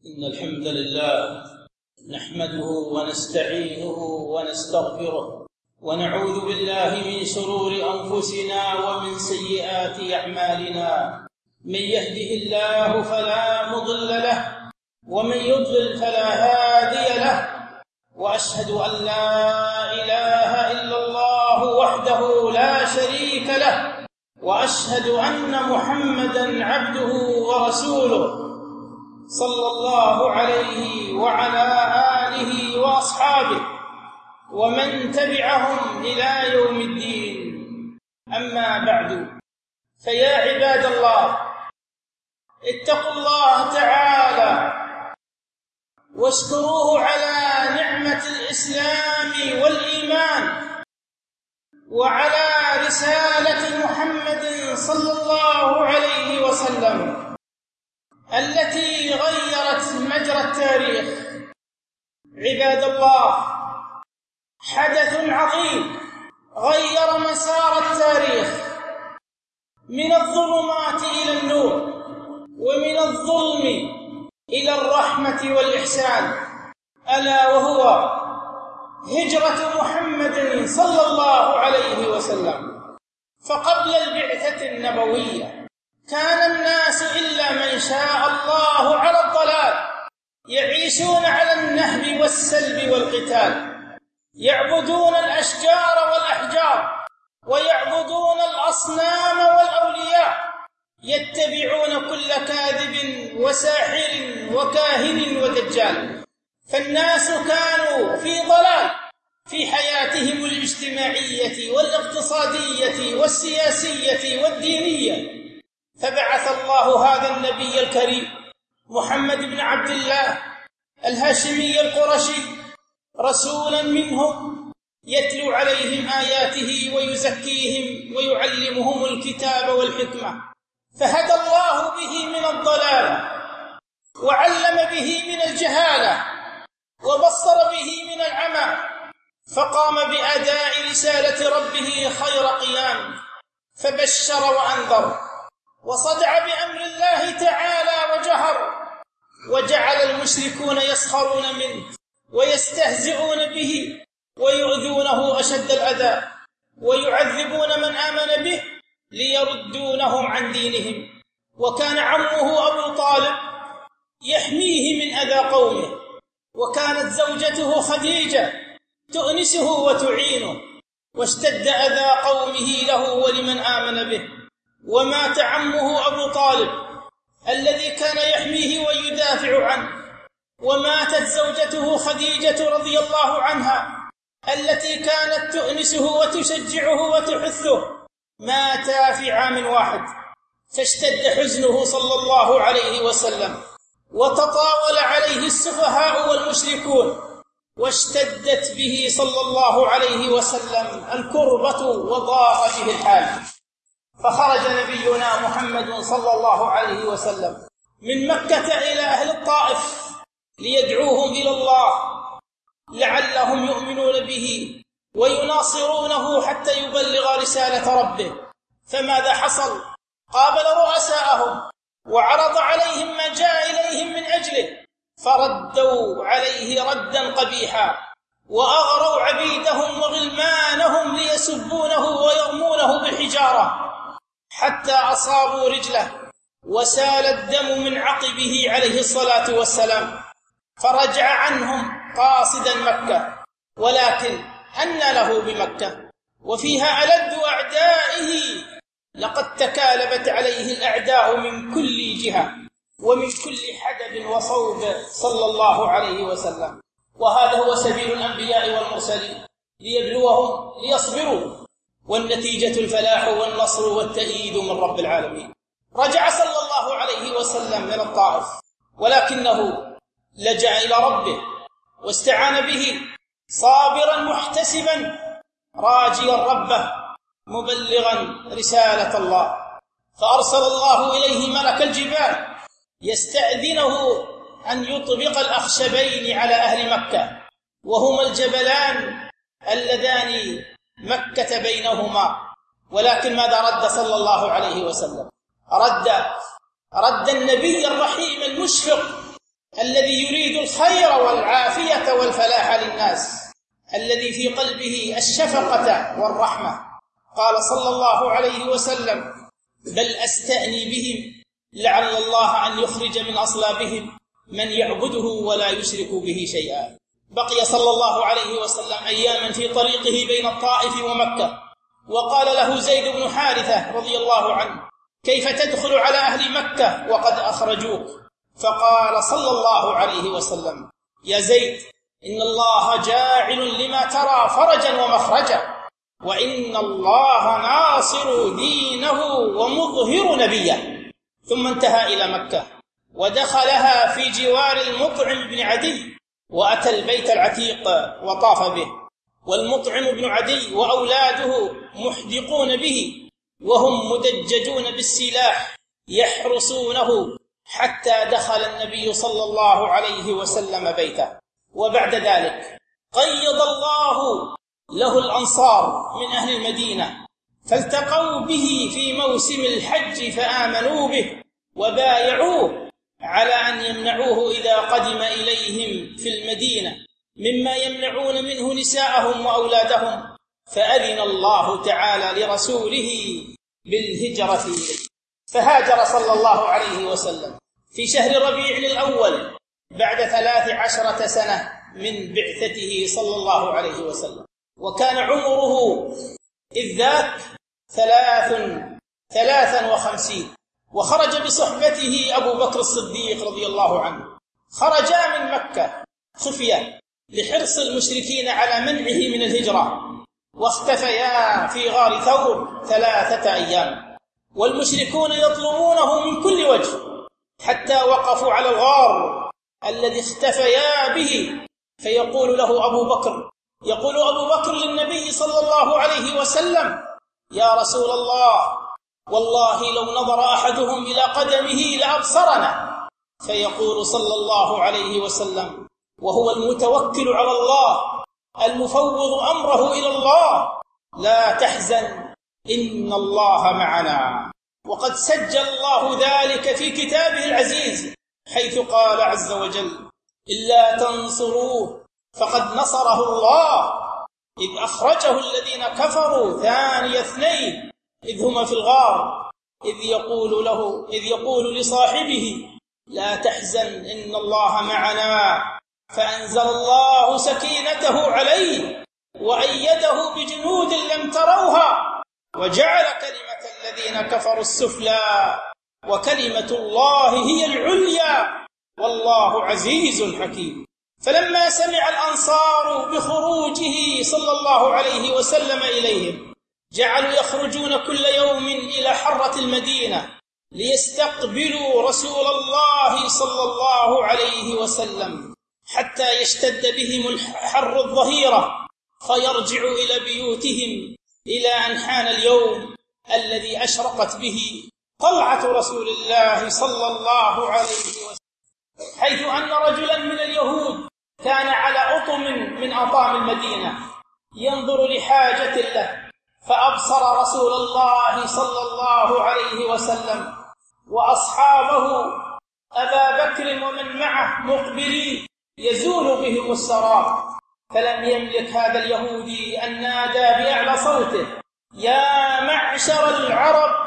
إن الحمد لله نحمده ونستعينه ونستغفره ونعوذ بالله من شرور أنفسنا ومن سيئات أعمالنا. من يهده الله فلا مضل له ومن يضلل فلا هادي له، وأشهد أن لا إله إلا الله وحده لا شريك له، وأشهد أن محمدًا عبده ورسوله صلى الله عليه وعلى آله وأصحابه ومن تبعهم إلى يوم الدين. أما بعد، فيا عباد الله، اتقوا الله تعالى واشكروه على نعمة الإسلام والإيمان وعلى رسالة محمد صلى الله عليه وسلم التي غيرت مجرى التاريخ. عباد الله، حدث عظيم غير مسار التاريخ من الظلمات إلى النور، ومن الظلم إلى الرحمة والإحسان، ألا وهو هجرة محمد صلى الله عليه وسلم. فقبل البعثة النبوية كان الناس إلا من شاء الله على الضلال، يعيشون على النهب والسلب والقتال، يعبدون الأشجار والأحجار، ويعبدون الأصنام والأولياء، يتبعون كل كاذب وساحر وكاهن ودجال. فالناس كانوا في ضلال في حياتهم الاجتماعية والاقتصادية والسياسية والدينية. فبعث الله هذا النبي الكريم محمد بن عبد الله الهاشمي القرشي رسولا منهم، يتلو عليهم آياته ويزكيهم ويعلمهم الكتاب والحكمة، فهدى الله به من الضلال، وعلم به من الجهالة، وبصر به من العمى، فقام بأداء رسالة ربه خير قيام، فبشر وأنذر، وصدع بأمر الله تعالى وجهر، وجعل المشركون يسخرون منه ويستهزئون به ويؤذونه أشد الأذى، ويعذبون من آمن به ليردونهم عن دينهم. وكان عمه أبو طالب يحميه من أذى قومه، وكانت زوجته خديجة تؤنسه وتعينه، واشتد أذى قومه له ولمن آمن به. ومات عمه أبو طالب الذي كان يحميه ويدافع عنه، وماتت زوجته خديجة رضي الله عنها التي كانت تؤنسه وتشجعه وتحثه، ماتا في عام واحد. فاشتد حزنه صلى الله عليه وسلم، وتطاول عليه السفهاء والمشركون، واشتدت به صلى الله عليه وسلم الكربة وضاق به الحال. فخرج نبينا محمد صلى الله عليه وسلم من مكة إلى أهل الطائف ليدعوهم إلى الله لعلهم يؤمنون به ويناصرونه حتى يبلغ رسالة ربه. فماذا حصل؟ قابل رؤساءهم وعرض عليهم ما جاء إليهم من أجله، فردوا عليه ردا قبيحا، وأغروا عبيدهم وغلمانهم ليسبونه ويرمونه بالحجارة حتى أصابوا رجله، وسال الدم من عقبه عليه الصلاة والسلام، فرجع عنهم قاصدا مكة. ولكن أن له بمكة وفيها ألد أعدائه، لقد تكالبت عليه الأعداء من كل جهة ومن كل حدب وصوب صلى الله عليه وسلم. وهذا هو سبيل الأنبياء والمرسلين، ليبلوهم ليصبروا، والنتيجة الفلاح والنصر والتأييد من رب العالمين. رجع صلى الله عليه وسلم من الطائف، ولكنه لجأ إلى ربه واستعان به، صابرا محتسبا راجيا ربه مبلغا رسالة الله. فأرسل الله إليه ملك الجبال يستأذنه أن يطبق الأخشبين على أهل مكة، وهما الجبلان اللذان مكة بينهما. ولكن ماذا رد صلى الله عليه وسلم؟ رد النبي الرحيم المشفق الذي يريد الخير والعافية والفلاح للناس، الذي في قلبه الشفقة والرحمة. قال صلى الله عليه وسلم: بل أستأني بهم لعل الله أن يخرج من أصلابهم من يعبده ولا يشرك به شيئا. بقي صلى الله عليه وسلم أياما في طريقه بين الطائف ومكة، وقال له زيد بن حارثة رضي الله عنه: كيف تدخل على أهل مكة وقد أخرجوك؟ فقال صلى الله عليه وسلم: يا زيد، إن الله جاعل لما ترى فرجا ومخرجا، وإن الله ناصر دينه ومظهر نبيه. ثم انتهى إلى مكة ودخلها في جوار المطعم بن عدي، وأتى البيت العتيق وطاف به، والمطعم بن عدي وأولاده محدقون به، وهم مدججون بالسلاح يحرسونه حتى دخل النبي صلى الله عليه وسلم بيته. وبعد ذلك قيض الله له الأنصار من أهل المدينة، فالتقوا به في موسم الحج فآمنوا به وبايعوه على أن يمنعوه إذا قدم إليهم في المدينة مما يمنعون منه نساءهم وأولادهم، فأذن الله تعالى لرسوله بالهجرة إليه، فهاجر صلى الله عليه وسلم في شهر ربيع الأول بعد 13 سنة من بعثته صلى الله عليه وسلم، وكان عمره إذ ذاك 53، وخرج بصحبته أبو بكر الصديق رضي الله عنه. خرجا من مكة خفية لحرص المشركين على منعه من الهجرة، واختفيا في غار ثور 3 أيام، والمشركون يطلبونه من كل وجه حتى وقفوا على الغار الذي اختفيا به، فيقول له أبو بكر للنبي صلى الله عليه وسلم: يا رسول الله، والله لو نظر أحدهم إلى قدمه لأبصرنا. فيقول صلى الله عليه وسلم وهو المتوكل على الله المفوض أمره إلى الله: لا تحزن، إن الله معنا. وقد سجل الله ذلك في كتابه العزيز، حيث قال عز وجل: إلا تنصروه فقد نصره الله إذ أخرجه الذين كفروا ثاني 2 إذ هما في الغار إذ يقول لصاحبه: لا تحزن إن الله معنا، فأنزل الله سكينته عليه وأيده بجنود لم تروها وجعل كلمة الذين كفروا السفلى وكلمة الله هي العليا والله عزيز حكيم. فلما سمع الأنصار بخروجه صلى الله عليه وسلم إليهم، جعلوا يخرجون كل يوم إلى حرة المدينة ليستقبلوا رسول الله صلى الله عليه وسلم حتى يشتد بهم الحر الظهيرة، فيرجعوا إلى بيوتهم إلى أن حان اليوم الذي أشرقت به طلعة رسول الله صلى الله عليه وسلم، حيث أن رجلا من اليهود كان على أطم من أطام المدينة ينظر لحاجة له، فأبصر رسول الله صلى الله عليه وسلم وأصحابه أبا بكر ومن معه مقبلين يزول بهم السراب، فلم يملك هذا اليهودي أن نادى بأعلى صوته: يا معشر العرب،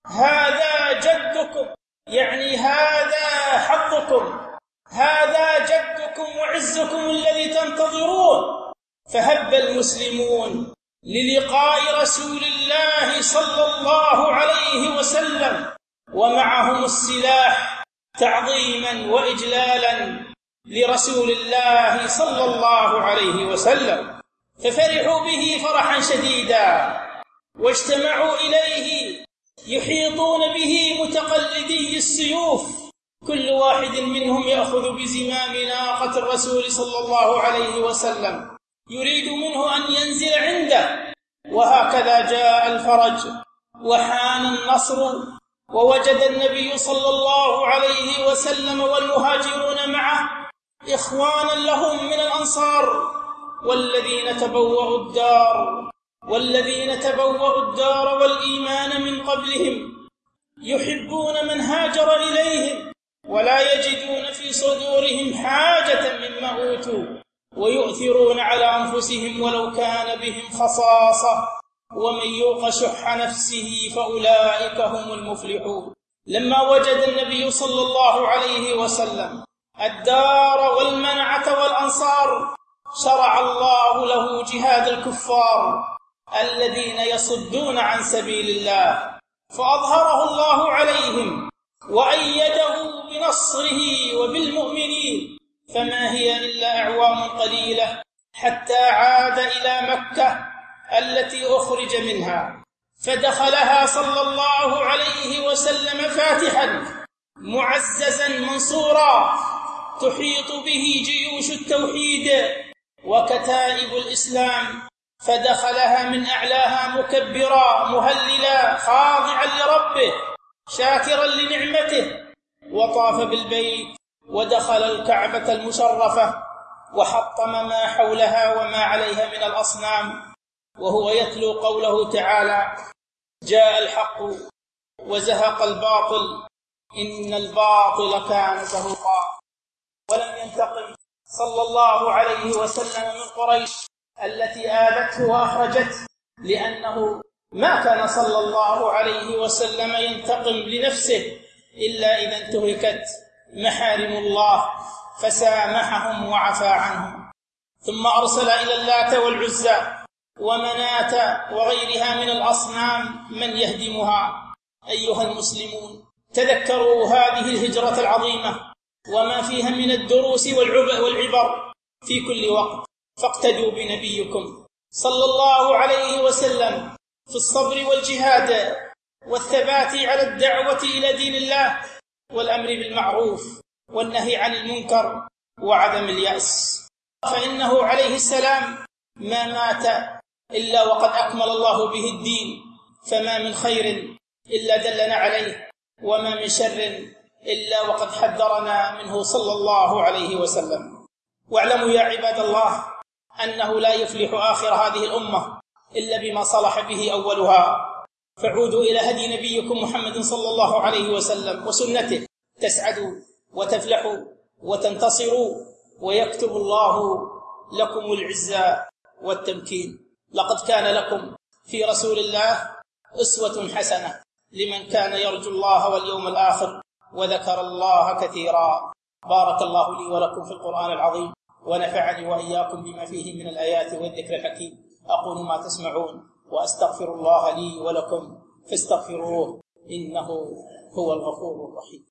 هذا جدكم، يعني هذا حظكم، هذا جدكم وعزكم الذي تنتظرون. فهب المسلمون للقاء رسول الله صلى الله عليه وسلم ومعهم السلاح تعظيما وإجلالا لرسول الله صلى الله عليه وسلم، ففرحوا به فرحا شديدا، واجتمعوا إليه يحيطون به متقلدي السيوف، كل واحد منهم يأخذ بزمام ناقة الرسول صلى الله عليه وسلم يريد منه أن ينزل عنده. وهكذا جاء الفرج وحان النصر، ووجد النبي صلى الله عليه وسلم والمهاجرون معه إخوانا لهم من الأنصار والذين تبوأوا الدار والإيمان من قبلهم، يحبون من هاجر إليهم ولا يجدون في صدورهم حاجة مما أوتوا ويؤثرون على أنفسهم ولو كان بهم خصاصة ومن يوق شح نفسه فأولئك هم المفلحون. لما وجد النبي صلى الله عليه وسلم الدار والمنعة والأنصار شرع الله له جهاد الكفار الذين يصدون عن سبيل الله، فأظهره الله عليهم وأيده بنصره وبالمؤمنين، فما هي إلا أعوام قليلة حتى عاد إلى مكة التي أخرج منها، فدخلها صلى الله عليه وسلم فاتحا معززا منصورا تحيط به جيوش التوحيد وكتائب الإسلام، فدخلها من أعلاها مكبرا مهللا خاضعا لربه شاكرا لنعمته، وطاف بالبيت ودخل الكعبة المشرفة وحطم ما حولها وما عليها من الأصنام، وهو يتلو قوله تعالى: جاء الحق وزهق الباطل إن الباطل كان زهوقا. ولم ينتقم صلى الله عليه وسلم من قريش التي آذته وأخرجته، لأنه ما كان صلى الله عليه وسلم ينتقم لنفسه إلا إذا انتهكت محارم الله فسامحهم وعفى عنهم. ثم أرسل إلى اللات والعزى ومناة وغيرها من الأصنام من يهدمها. أيها المسلمون، تذكروا هذه الهجرة العظيمة وما فيها من الدروس والعبر في كل وقت، فاقتدوا بنبيكم صلى الله عليه وسلم في الصبر والجهاد والثبات على الدعوة إلى دين الله والأمر بالمعروف والنهي عن المنكر وعدم اليأس، فإنه عليه السلام ما مات إلا وقد أكمل الله به الدين، فما من خير إلا دلنا عليه، وما من شر إلا وقد حذرنا منه صلى الله عليه وسلم. واعلموا يا عباد الله أنه لا يفلح آخر هذه الأمة إلا بما صلح به أولها، فعودوا إلى هدي نبيكم محمد صلى الله عليه وسلم وسنته تسعدوا وتفلحوا وتنتصروا ويكتب الله لكم العزة والتمكين. لقد كان لكم في رسول الله أسوة حسنة لمن كان يرجو الله واليوم الآخر وذكر الله كثيرا. بارك الله لي ولكم في القرآن العظيم ونفعني وإياكم بما فيه من الآيات والذكر الحكيم. أقول ما تسمعون وأستغفر الله لي ولكم فاستغفروه إنه هو الغفور الرحيم.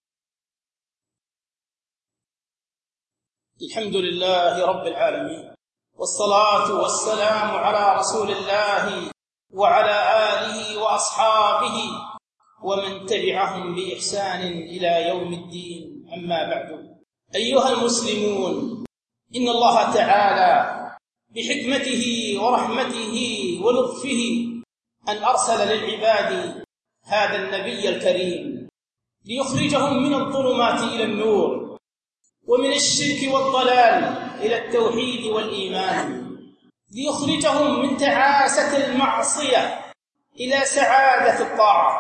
الحمد لله رب العالمين، والصلاة والسلام على رسول الله وعلى آله وأصحابه ومن تبعهم بإحسان إلى يوم الدين. أما بعد، أيها المسلمون، إن الله تعالى بحكمته ورحمته ولطفه أن أرسل للعباد هذا النبي الكريم ليخرجهم من الظلمات إلى النور ومن الشرك والضلال إلى التوحيد والإيمان، ليخرجهم من تعاسة المعصية إلى سعادة الطاعة،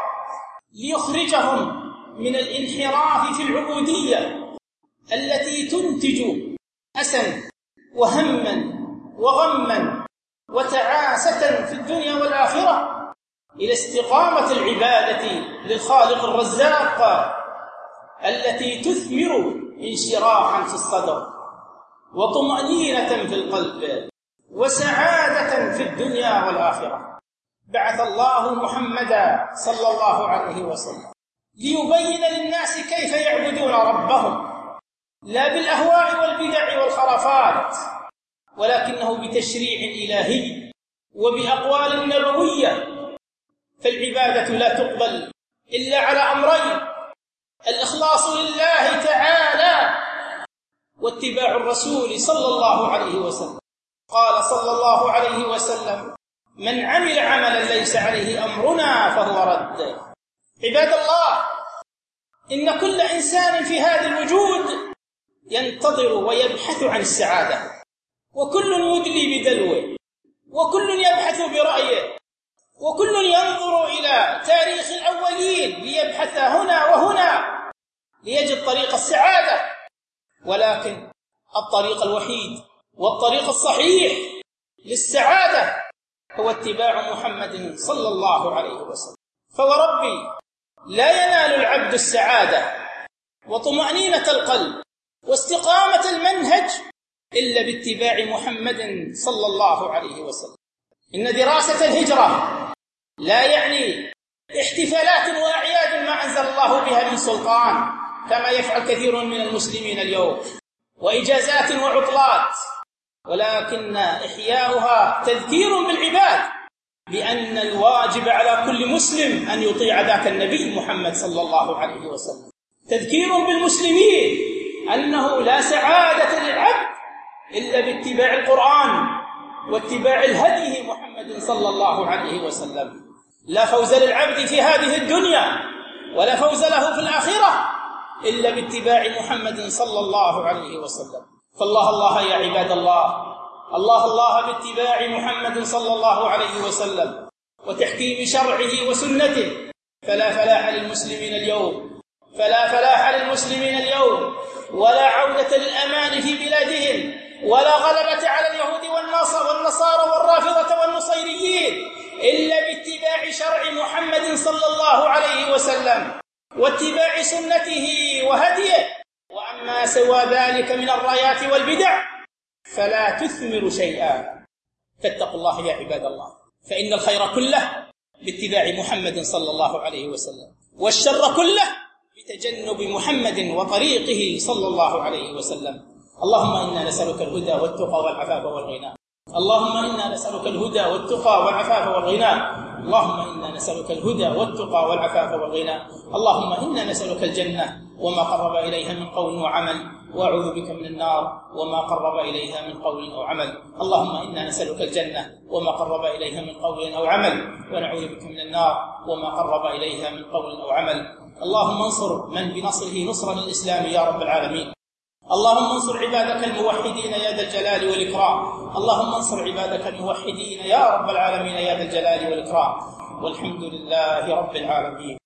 ليخرجهم من الانحراف في العبودية التي تنتج أسا وهما وغما وتعاسة في الدنيا والآخرة إلى استقامة العبادة للخالق الرزاق التي تثمر انشراحا في الصدر وطمأنينة في القلب وسعادة في الدنيا والآخرة. بعث الله محمدا صلى الله عليه وسلم ليبين للناس كيف يعبدون ربهم، لا بالأهواء والبدع والخرافات، ولكنه بتشريع إلهي وبأقوال نبوية. فالعبادة لا تقبل إلا على أمرين: الإخلاص لله تعالى واتباع الرسول صلى الله عليه وسلم. قال صلى الله عليه وسلم: من عمل عملا ليس عليه أمرنا فهو رد. عباد الله، إن كل إنسان في هذا الوجود ينتظر ويبحث عن السعادة، وكل مدلي بدلوه، وكل يبحث برأيه، وكل ينظر إلى تاريخ الأولين ليبحث هنا وهنا ليجد طريق السعادة، ولكن الطريق الوحيد والطريق الصحيح للسعادة هو اتباع محمد صلى الله عليه وسلم. فوربي لا ينال العبد السعادة وطمأنينة القلب واستقامة المنهج إلا باتباع محمد صلى الله عليه وسلم. إن دراسة الهجرة لا يعني احتفالات وأعياد ما أنزل الله بها من سلطان كما يفعل كثير من المسلمين اليوم، وإجازات وعطلات، ولكن إحياؤها تذكير بالعباد بأن الواجب على كل مسلم أن يطيع ذاك النبي محمد صلى الله عليه وسلم، تذكير بالمسلمين أنه لا سعادة للعبد إلا باتباع القرآن واتباع الهدي محمد صلى الله عليه وسلم. لا فوز للعبد في هذه الدنيا ولا فوز له في الآخرة إلا باتباع محمد صلى الله عليه وسلم. فالله الله يا عباد الله، الله الله باتباع محمد صلى الله عليه وسلم وتحكيم شرعه وسنته، فلا فلاح للمسلمين اليوم، فلا فلاح للمسلمين اليوم، ولا عودة للأمان في بلادهم، ولا غلبة على اليهود والنصارى والرافضة والنصيريين إلا باتباع شرع محمد صلى الله عليه وسلم واتباع سنته وهديه. وأما سوى ذلك من الرايات والبدع فلا تثمر شيئا. فاتقوا الله يا عباد الله، فإن الخير كله باتباع محمد صلى الله عليه وسلم، والشر كله بتجنب محمد وطريقه صلى الله عليه وسلم. اللهم إنا نسألك الهدى والتقى والعفاف والغنى، اللهم إنا نسألك الهدى والتقى والعفاف والغنى، اللهم إنا نسألك الهدى والتقى والعفاف والغنى، اللهم إنا نسألك الجنة وما قرب إليها من قول وعمل، وأعوذ بك من النار وما قرب إليها من قول أو عمل. اللهم إنا نسألك الجنة وما قرب إليها من قول أو عمل، ونعوذ بك من النار وما قرب إليها من قول أو عمل. اللهم انصر من بنصره نصرا للإسلام يا رب العالمين. اللهم انصر عبادك الموحدين يا ذا الجلال والإكرام، اللهم انصر عبادك الموحدين يا رب العالمين يا ذا الجلال والإكرام. والحمد لله رب العالمين.